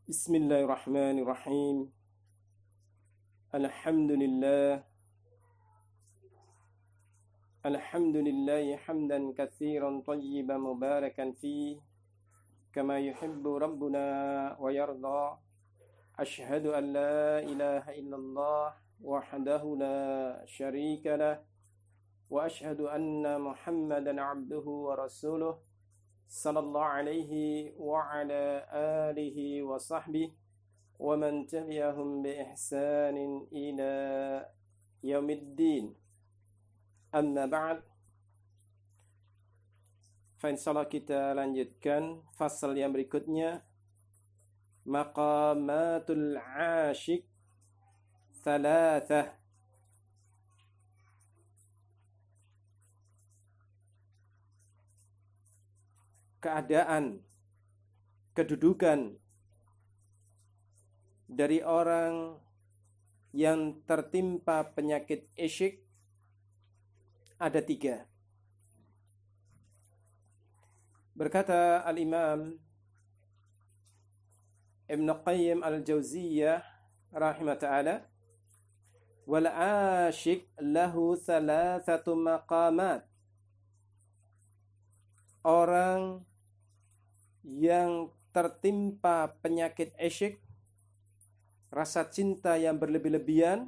Bismillahirrahmanirrahim. Alhamdulillah. Alhamdulillah hamdan katsiran tayyiban mubarakan fi kama yuhibbu rabbuna wa yarda. Ashhadu an la ilaha illallah wahdahu la syarika lah wa ashhadu anna Muhammadan abduhu wa rasuluh sallallahu alaihi wa ala alihi wa sahbihi wa man tabi'ahum bi ihsanin ila yaumiddin. Amma ba'd. Insyaallah kita lanjutkan fasal yang berikutnya, maqamatul asyik thalathah. Keadaan, kedudukan dari orang yang tertimpa penyakit isyik ada 3. Berkata Al-Imam Ibn Qayyim Al-Jauziyah rahimah ta'ala, wal asyik lahu thalathatu maqamat. Orang yang tertimpa penyakit isyik, rasa cinta yang berlebih-lebihan,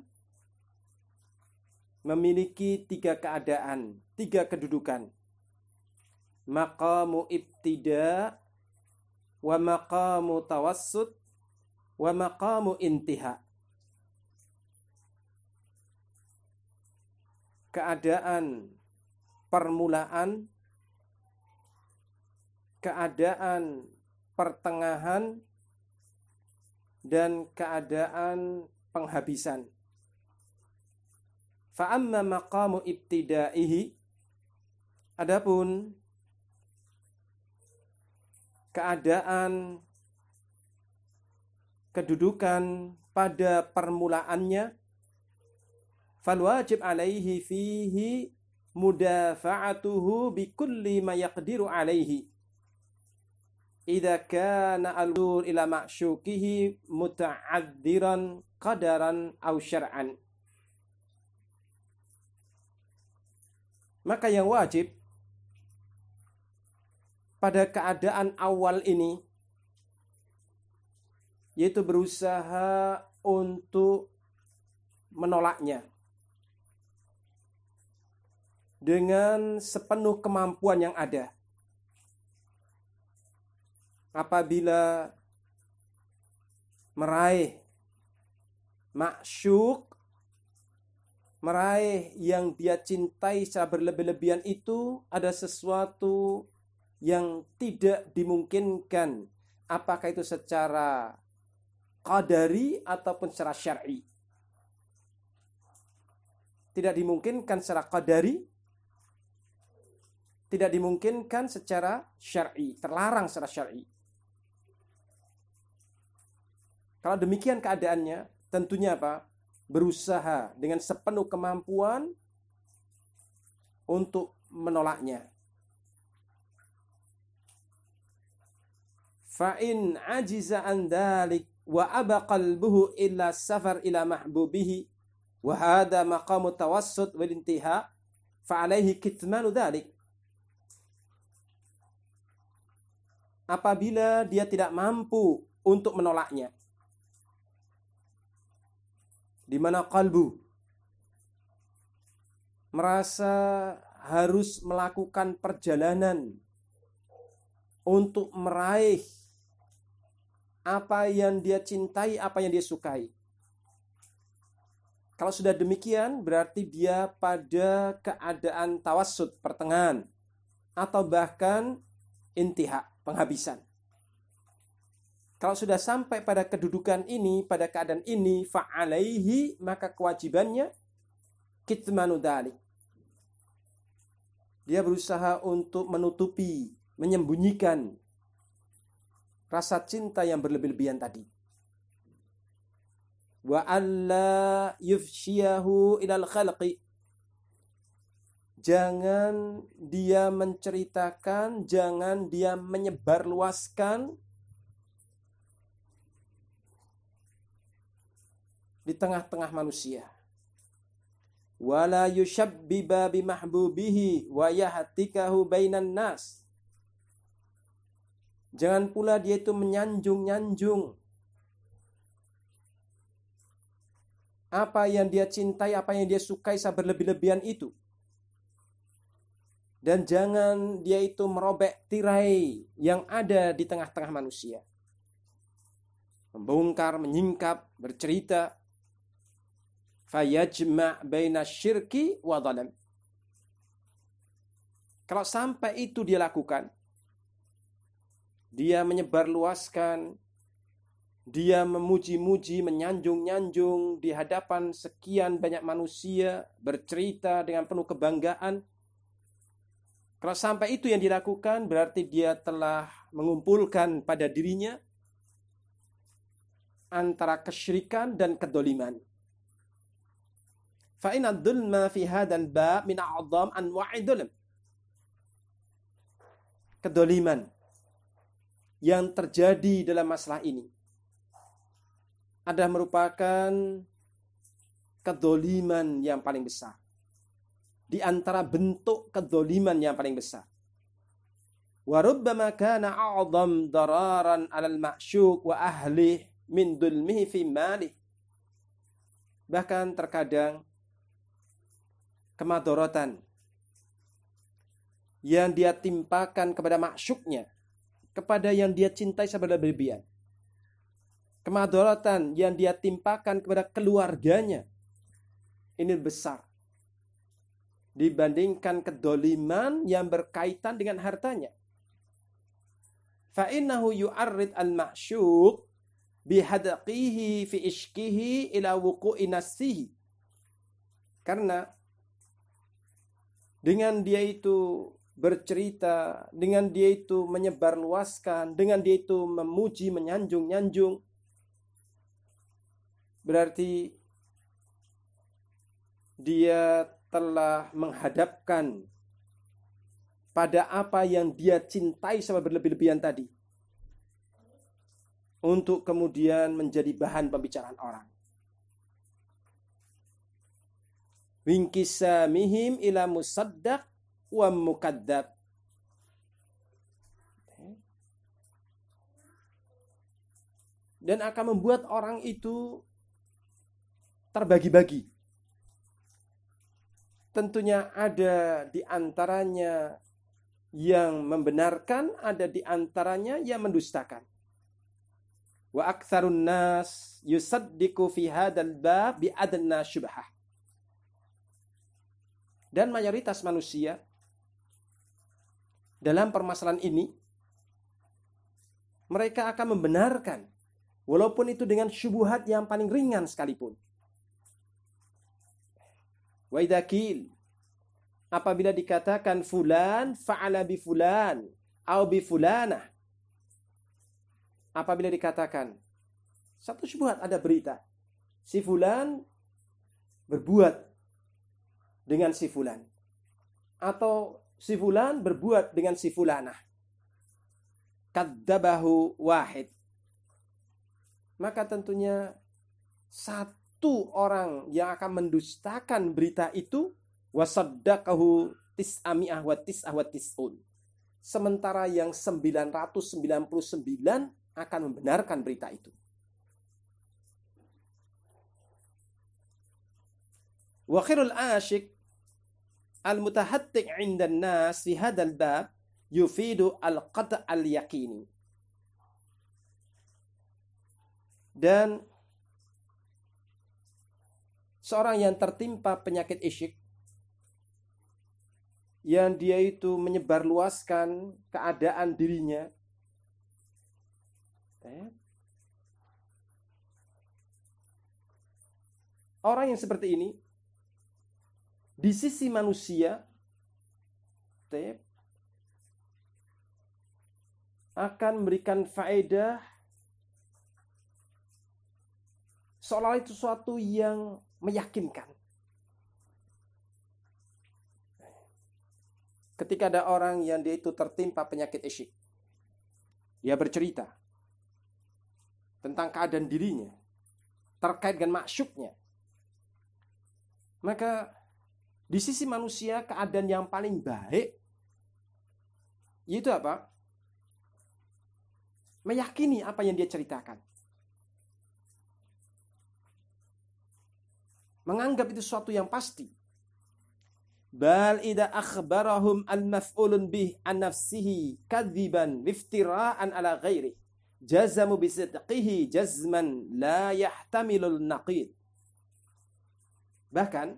memiliki 3 keadaan, 3 kedudukan. Maqamu ibtida, wa maqamu tawassut, wa maqamu intiha. Keadaan permulaan, keadaan pertengahan, dan keadaan penghabisan. Fa'amma maqamu ibtidaihi, adapun keadaan kedudukan pada permulaannya, fal wajib alaihi fihi mudafa'atuhu bikulli ma yaqdiru alaihi idza kana al-dur ila ma'syukihi muta'addiran qadaran aw syar'an. Maka yang wajib pada keadaan awal ini yaitu berusaha untuk menolaknya dengan sepenuh kemampuan yang ada. Apabila meraih ma'syuk, meraih yang dia cintai secara berlebih-lebihan, itu ada sesuatu yang tidak dimungkinkan, apakah itu secara qadari ataupun secara syar'i. Tidak dimungkinkan secara qadari, tidak dimungkinkan secara syar'i, terlarang secara syar'i. Kalau demikian keadaannya, tentunya apa? Berusaha dengan sepenuh kemampuan untuk menolaknya. Fa in ajiza an dzalik wa aba qalbuhu illa safar ila mahbubihi wa hadha maqamu tawassut wal intiha fa alaihi kitmanu dzalik. Apabila dia tidak mampu untuk menolaknya, di mana kalbu merasa harus melakukan perjalanan untuk meraih apa yang dia cintai, apa yang dia sukai. Kalau sudah demikian, berarti dia pada keadaan tawassut, pertengahan, atau bahkan intiha, penghabisan. Kalau sudah sampai pada kedudukan ini, pada keadaan ini, fa'alaihi, maka kewajibannya kitmanu dzalik. Dia berusaha untuk menutupi, menyembunyikan rasa cinta yang berlebih-lebihan tadi. Wa alla yufshiyahu ilal khalqi. Jangan dia menceritakan, jangan dia menyebarluaskan di tengah-tengah manusia. Wala yushabbiba bimahbubihi wa yahtikahu bainan nas. Jangan pula dia itu menyanjung-nyanjung apa yang dia cintai, apa yang dia sukai berlebih-lebihan itu. Dan jangan dia itu merobek tirai yang ada di tengah-tengah manusia. Membongkar, menyingkap, bercerita. Fayajma' baina syirki wa dhalam. Kalau sampai itu dia lakukan, dia menyebarluaskan, dia memuji-muji, menyanjung-nyanjung di hadapan sekian banyak manusia, bercerita dengan penuh kebanggaan. Kalau sampai itu yang dilakukan, berarti dia telah mengumpulkan pada dirinya antara kesyirikan dan kedoliman. Fa inna dzulma fi hadzal bab min a'dzam anwa'i dzulm. Kedoliman yang terjadi dalam masalah ini adalah merupakan kedoliman yang paling besar. Di antara bentuk kedoliman yang paling besar. Wa rubbama kana a'dzam dararan 'alal ma'syuq wa ahli min dzulmihi fi malih. Bahkan terkadang kemadharatan yang dia timpakan kepada maksuknya, kepada yang dia cintai berlebihan. Kemadharatan yang dia timpakan kepada keluarganya ini besar dibandingkan kedoliman yang berkaitan dengan hartanya. Fa innahu yu'arrid al-ma'syuq bihadqihi fi ishkihi ila wuqu'i nafsihi. Karena dengan dia itu bercerita, dengan dia itu menyebarluaskan, dengan dia itu memuji, menyanjung-nyanjung, berarti dia telah menghadapkan pada apa yang dia cintai sama berlebih-lebihan tadi, untuk kemudian menjadi bahan pembicaraan orang. Winkisamihim ila musaddaq wa mukadzab. Dan akan membuat orang itu terbagi-bagi. Tentunya ada di antaranya yang membenarkan, ada di antaranya yang mendustakan. Wa aktsarun nas yusaddiqu fi hadzal bab bi adna syubhah. Dan mayoritas manusia dalam permasalahan ini, mereka akan membenarkan, walaupun itu dengan syubhat yang paling ringan sekalipun. Wa idza qil, apabila dikatakan fulan fa'ala bi fulan atau bi fulanah, apabila dikatakan satu syubhat, ada berita si fulan berbuat dengan si fulan, atau si fulan berbuat dengan si fulanah, kadzabahu wahid, maka tentunya satu orang yang akan mendustakan berita itu, wasaddaqahu tis'ami'ah wa tis'ah wa tis'un, sementara yang 999 akan membenarkan berita itu. Wa khairul asyik al-mutahattiq 'inda an-nas fi hadzal bab yufidu al-qat' al-yaqini. Dan seorang yang tertimpa penyakit isyik, yang dia itu menyebarluaskan keadaan dirinya, orang yang seperti ini di sisi manusia akan memberikan faedah seolah itu sesuatu yang meyakinkan. Ketika ada orang yang dia itu tertimpa penyakit isyik, dia bercerita tentang keadaan dirinya, terkait dengan maksyuknya. Maka di sisi manusia keadaan yang paling baik yaitu apa? Meyakini apa yang dia ceritakan. Menganggap itu sesuatu yang pasti. Bal idza akhbarahum al-maf'ulun bih an nafsihi kadziban liftira'an ala ghairi jazamu bisidqihi jazman la yahtamilul naqid. Bahkan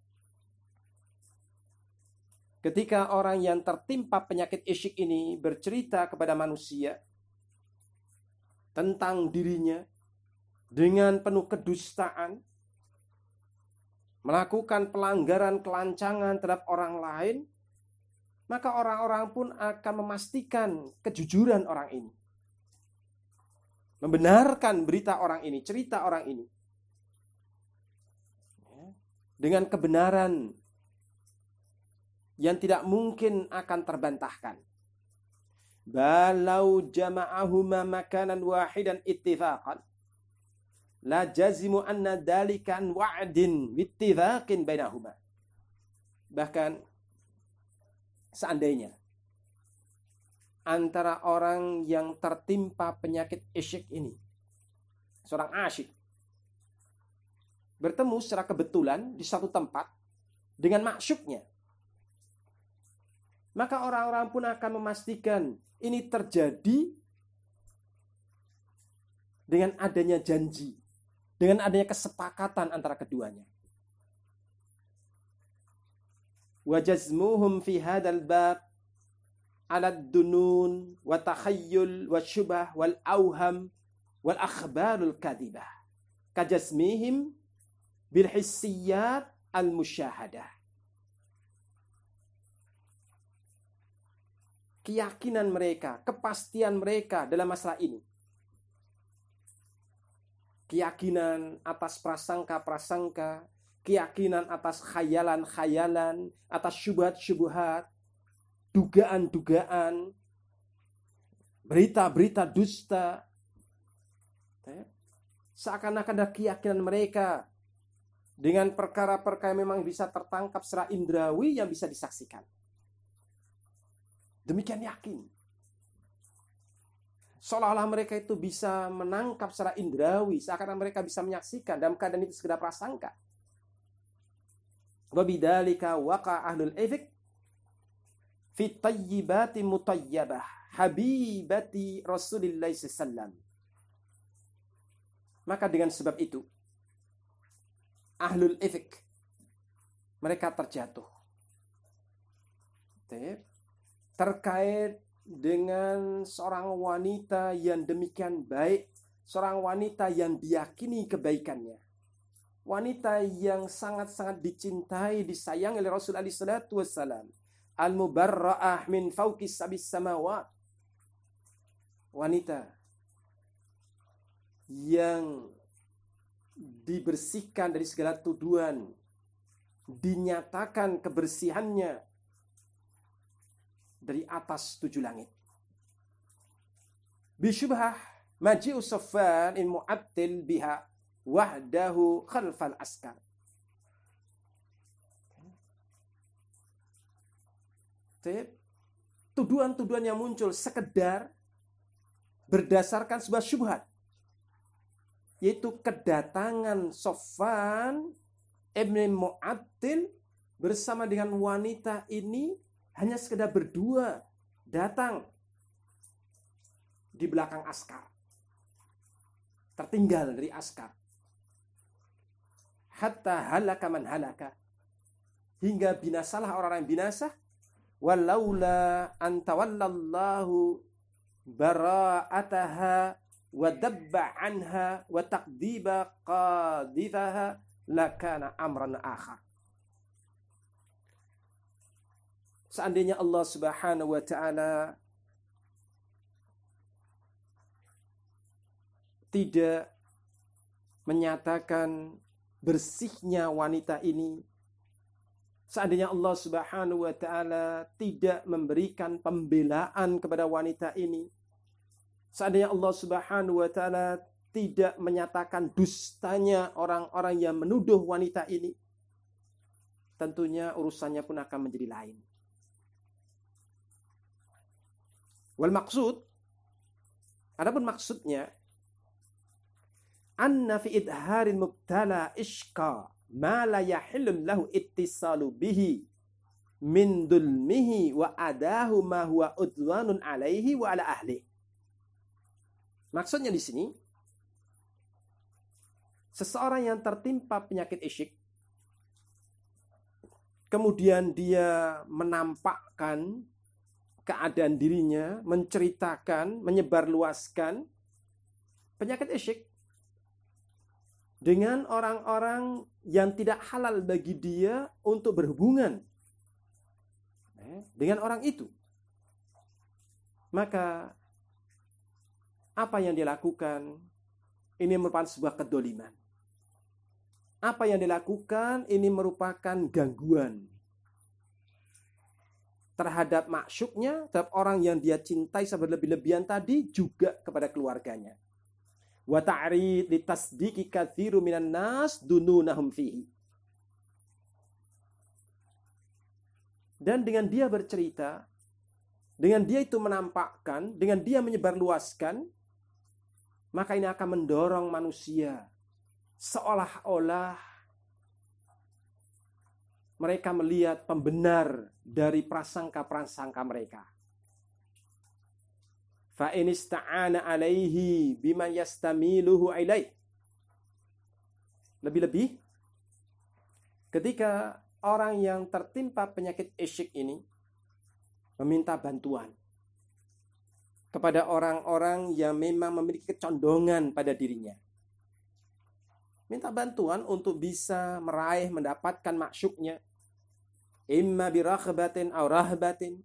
ketika orang yang tertimpa penyakit isyik ini bercerita kepada manusia tentang dirinya dengan penuh kedustaan, melakukan pelanggaran kelancangan terhadap orang lain, maka orang-orang pun akan memastikan kejujuran orang ini. Membenarkan berita orang ini, cerita orang ini. Dengan kebenaran yang tidak mungkin akan terbantahkan. Balau jama'ahuma makanan wahidan ittifaqan la jazimu anna dalikan wa'din wittifaqin bainahuma. Bahkan seandainya antara orang yang tertimpa penyakit isyik ini, seorang asyik, bertemu secara kebetulan di satu tempat dengan maksyuknya, maka orang-orang pun akan memastikan ini terjadi dengan adanya janji, dengan adanya kesepakatan antara keduanya. Wa jazmuhum fi hadzal bab ala dunun wa takhayyul wa syubah wal auham wal akhbarul kadhibah kajazmihim bil hissiyat al musyahadah. Keyakinan mereka, kepastian mereka dalam masalah ini, keyakinan atas prasangka-prasangka, keyakinan atas khayalan-khayalan, atas syubhat-syubhat, dugaan-dugaan, berita-berita dusta. Seakan-akan ada keyakinan mereka dengan perkara-perkara yang memang bisa tertangkap secara indrawi yang bisa disaksikan. Demikian yakin. Seolah-olah mereka itu bisa menangkap secara indrawi, seakan-akan mereka bisa menyaksikan dalam keadaan itu sekedar prasangka. Wa bidzalika waqa ahlul ifk fi tayyibati mutayyibah habibati Rasulillah sallallahu. Maka dengan sebab itu ahlul ifk mereka terjatuh terkait dengan seorang wanita yang demikian baik, seorang wanita yang diyakini kebaikannya, wanita yang sangat-sangat dicintai, disayangi oleh Rasul alaihi salatu wassalam, al-mubarra'ah min fawqi sab'is samawat, wanita yang dibersihkan dari segala tuduhan, dinyatakan kebersihannya dari atas 7 langit. Bisyubhah maji'u Safwan in mu'attil biha wahdahu khalfal askar. Tuduhan-tuduhan yang muncul sekedar berdasarkan sebuah syubhat, yaitu kedatangan Safwan ibn Mu'attil bersama dengan wanita ini hanya sekedar berdua datang di belakang askar, tertinggal dari askar. Hatta halaka man halaka, hingga binasalah orang-orang yang binasa. Walaula an tawallallahu bara'ataha wa dabba anha wa taqdiba qadhifaha lakana amran akhar. Seandainya Allah Subhanahu wa ta'ala tidak menyatakan bersihnya wanita ini, seandainya Allah Subhanahu wa ta'ala tidak memberikan pembelaan kepada wanita ini, seandainya Allah Subhanahu wa ta'ala tidak menyatakan dustanya orang-orang yang menuduh wanita ini, tentunya urusannya pun akan menjadi lain. Wal maksud, adapun maksudnya, anna fi idharin mubtala ishqa ma la yahillun lahu ittisalu bihi min dulmihi wa adahu ma huwa udwanun alaihi wa ala ahli. Maksudnya di sini, seseorang yang tertimpa penyakit isyik, kemudian dia menampakkan keadaan dirinya, menceritakan, menyebarluaskan penyakit isyik dengan orang-orang yang tidak halal bagi dia untuk berhubungan dengan orang itu. Maka apa yang dilakukan ini merupakan sebuah kedoliman. Apa yang dilakukan ini merupakan gangguan terhadap maksyuknya, terhadap orang yang dia cintai seberlebih-lebihan tadi, juga kepada keluarganya. Wa ta'rid li tasdiqi katsiru minan nas dununahum fihi. Dan dengan dia bercerita, dengan dia itu menampakkan, dengan dia menyebarluaskan, maka ini akan mendorong manusia seolah-olah mereka melihat pembenar dari prasangka-prasangka mereka. Fa in ista'ana alaihi bima yastamiluhu ilaih. Lebih-lebih ketika orang yang tertimpa penyakit isyik ini meminta bantuan kepada orang-orang yang memang memiliki kecondongan pada dirinya. Minta bantuan untuk bisa meraih, mendapatkan maksyuknya. Imma biraghbatin aw rahbatin.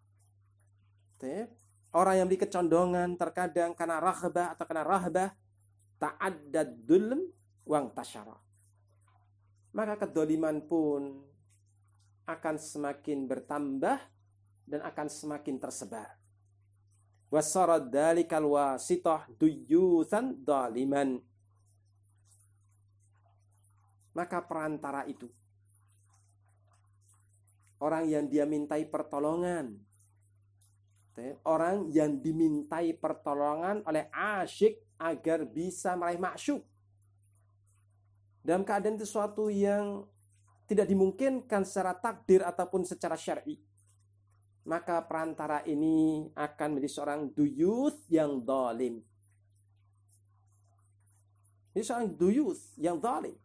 Orang yang memiliki kecondongan terkadang karena raghbah atau karena rahbah, ta'addad dzulm wa intasyara. Maka kedoliman pun akan semakin bertambah dan akan semakin tersebar. Wasarad dalikal wasitah duyusan daliman. Maka perantara itu, orang yang dia mintai pertolongan, orang yang dimintai pertolongan oleh asyik agar bisa meraih maksyuk dalam keadaan itu sesuatu yang tidak dimungkinkan secara takdir ataupun secara syar'i, maka perantara ini akan menjadi seorang duyuth yang zalim. Ini seorang duyuth yang zalim.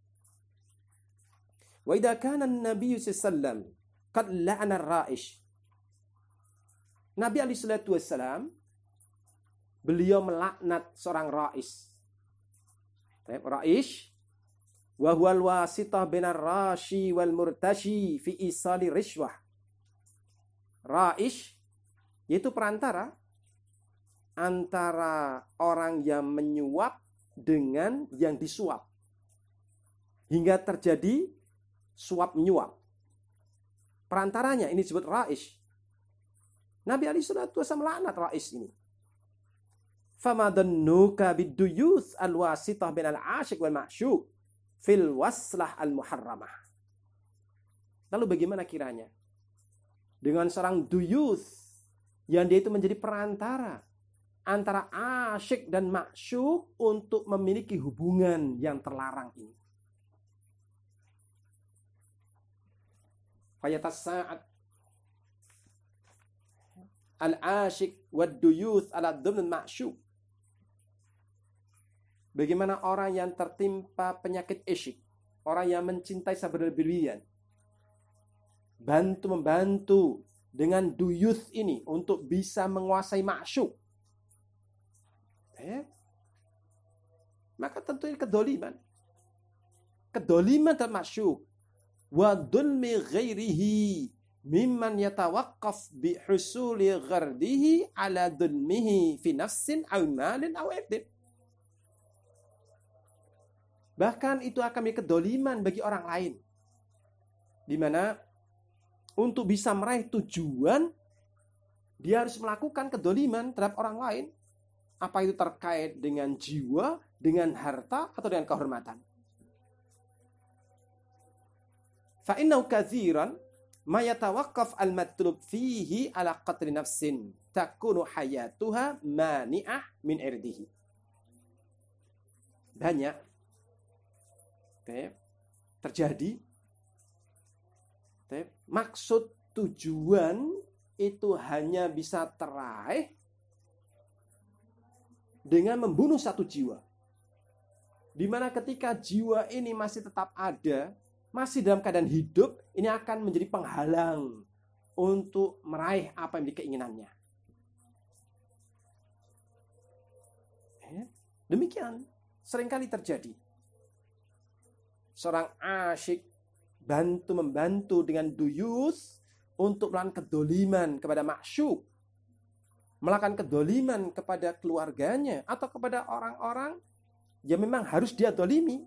Wa idza kana an-nabiy sallallahu alaihi wasallam qad la'ana ar-ra'ish. Nabi alaihi salatu wasallam beliau melaknat seorang ra'ish. Ra'ish wa huwa al-wasitah bainar rashi wal murtashi fi isali rishwah. Ra'ish yaitu perantara antara orang yang menyuap dengan yang disuap, hingga terjadi suap menyuap. Perantaranya ini disebut ra'ish. Nabi alaihi salatu wasallam melaknat ra'ish ini. Fama dhannuka bid-duyuth al-wasitah bainal 'ashiq wal ma'syuq fil waslah al-muharramah. Lalu bagaimana kiranya dengan seorang duyuth yang dia itu menjadi perantara antara asyik dan ma'syuq untuk memiliki hubungan yang terlarang ini? Fayatasa'ad al-asyik wad-duyuth ala dhumn ma'syuq. Bagaimana orang yang tertimpa penyakit isyik, orang yang mencintai seberlebihan, membantu dengan duyuth ini untuk bisa menguasai ma'syuq. Maka tentu ini kedoliman. Kedoliman dan ma'syuq. Wa dhulmi ghairihi mimman yatawaqqaf bi husuli ghardihi ala dhulmihi fi nafsin aw malin aw irdin. Bahkan itu akan menjadi kedoliman bagi orang lain, di mana untuk bisa meraih tujuan dia harus melakukan kedoliman terhadap orang lain, Apa itu terkait dengan jiwa, dengan harta, atau dengan kehormatan? Fa'innahu kathiran ma yatawaqqaf al-matlub fihi ala qatri nafsin takunu hayatuha mani'ah min irdihi. Banyak terjadi maksud tujuan itu hanya bisa teraih dengan membunuh satu jiwa. Di mana ketika jiwa ini masih tetap ada, masih dalam keadaan hidup, ini akan menjadi penghalang untuk meraih apa yang menjadi keinginannya. Demikian seringkali terjadi. Seorang asyik membantu dengan duyus untuk melakukan kedoliman kepada masyuk, melakukan kedoliman kepada keluarganya atau kepada orang-orang yang memang harus dia dolimi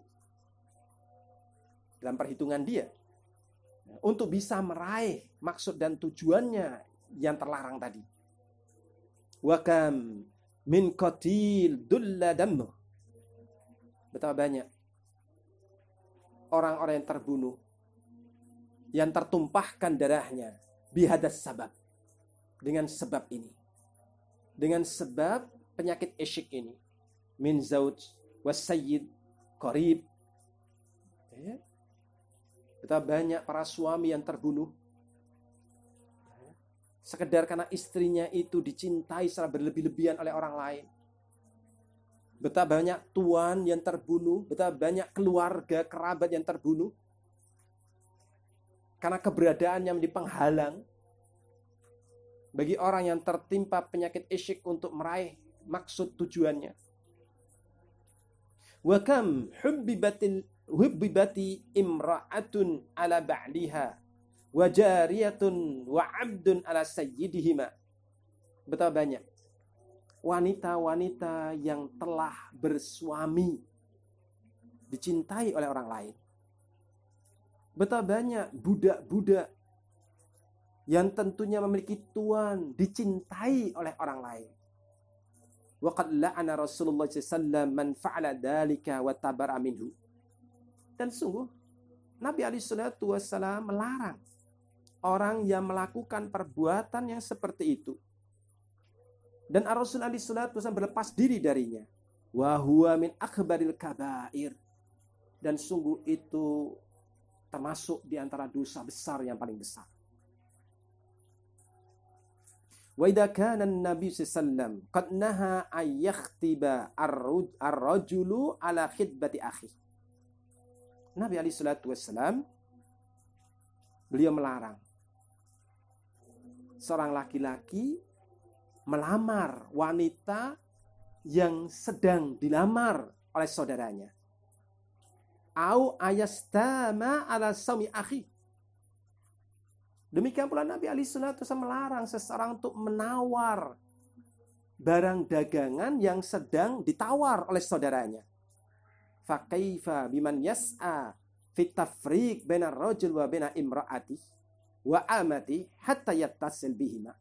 dalam perhitungan dia untuk bisa meraih maksud dan tujuannya yang terlarang tadi. Wa kam min qatil dulla dammu. Betapa banyak orang-orang yang terbunuh, yang tertumpahkan darahnya bihadas sabab, dengan sebab ini, dengan sebab penyakit isyik ini, min zauj wasayyid qarib. Betapa banyak para suami yang terbunuh sekedar karena istrinya itu dicintai secara berlebih-lebihan oleh orang lain. Betapa banyak tuan yang terbunuh, betapa banyak keluarga kerabat yang terbunuh karena keberadaannya menjadi penghalang bagi orang yang tertimpa penyakit isyik untuk meraih maksud tujuannya. Wa kam hubbibati imra'atun ala ba'liha wa jariyatun wa 'abdun ala sayyidihima. Betapa banyak wanita-wanita yang telah bersuami dicintai oleh orang lain. Betapa banyak budak-budak yang tentunya memiliki tuan dicintai oleh orang lain. Wa qad la'ana Rasulullah sallallahu alaihi wasallam man fa'ala dzalika wa tabara minhu. Dan sungguh Nabi alaihi salatu wasallam melarang orang yang melakukan perbuatan yang seperti itu. Dan Rasul alaihi salatu wasallam berlepas diri darinya. Wa huwa min akbaril kabair. Dan sungguh itu termasuk di antara dosa besar yang paling besar. Wa idza kana an-nabi sallallahu alaihi wasallam qad naha ay yakhtiba ar-rajulu ala khitbati akhi. Nabi alaihi salatu wasallam beliau melarang seorang laki-laki melamar wanita yang sedang dilamar oleh saudaranya. Au ayastama ala sami akhi. Demikian pula Nabi alaihi salatu wasallam melarang seseorang untuk menawar barang dagangan yang sedang ditawar oleh saudaranya. Fa kaifa biman yas'a fit tafriq bainar rajul wa baina imra'ati wa amati hatta yattasil bihima.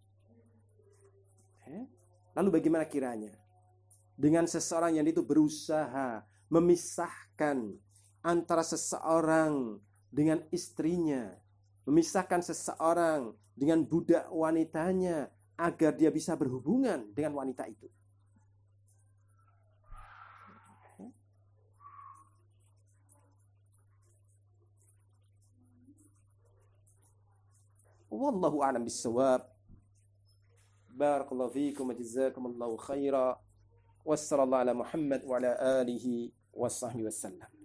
Lalu bagaimana kiranya dengan seseorang yang itu berusaha memisahkan antara seseorang dengan istrinya, memisahkan seseorang dengan budak wanitanya agar dia bisa berhubungan dengan wanita itu. Wallahu a'lam bis-shawab. Barakallahu fiikum wa jazakumullahu khaira. Wassallallahu ala Muhammad wa ala alihi wa sahbihi wasallam.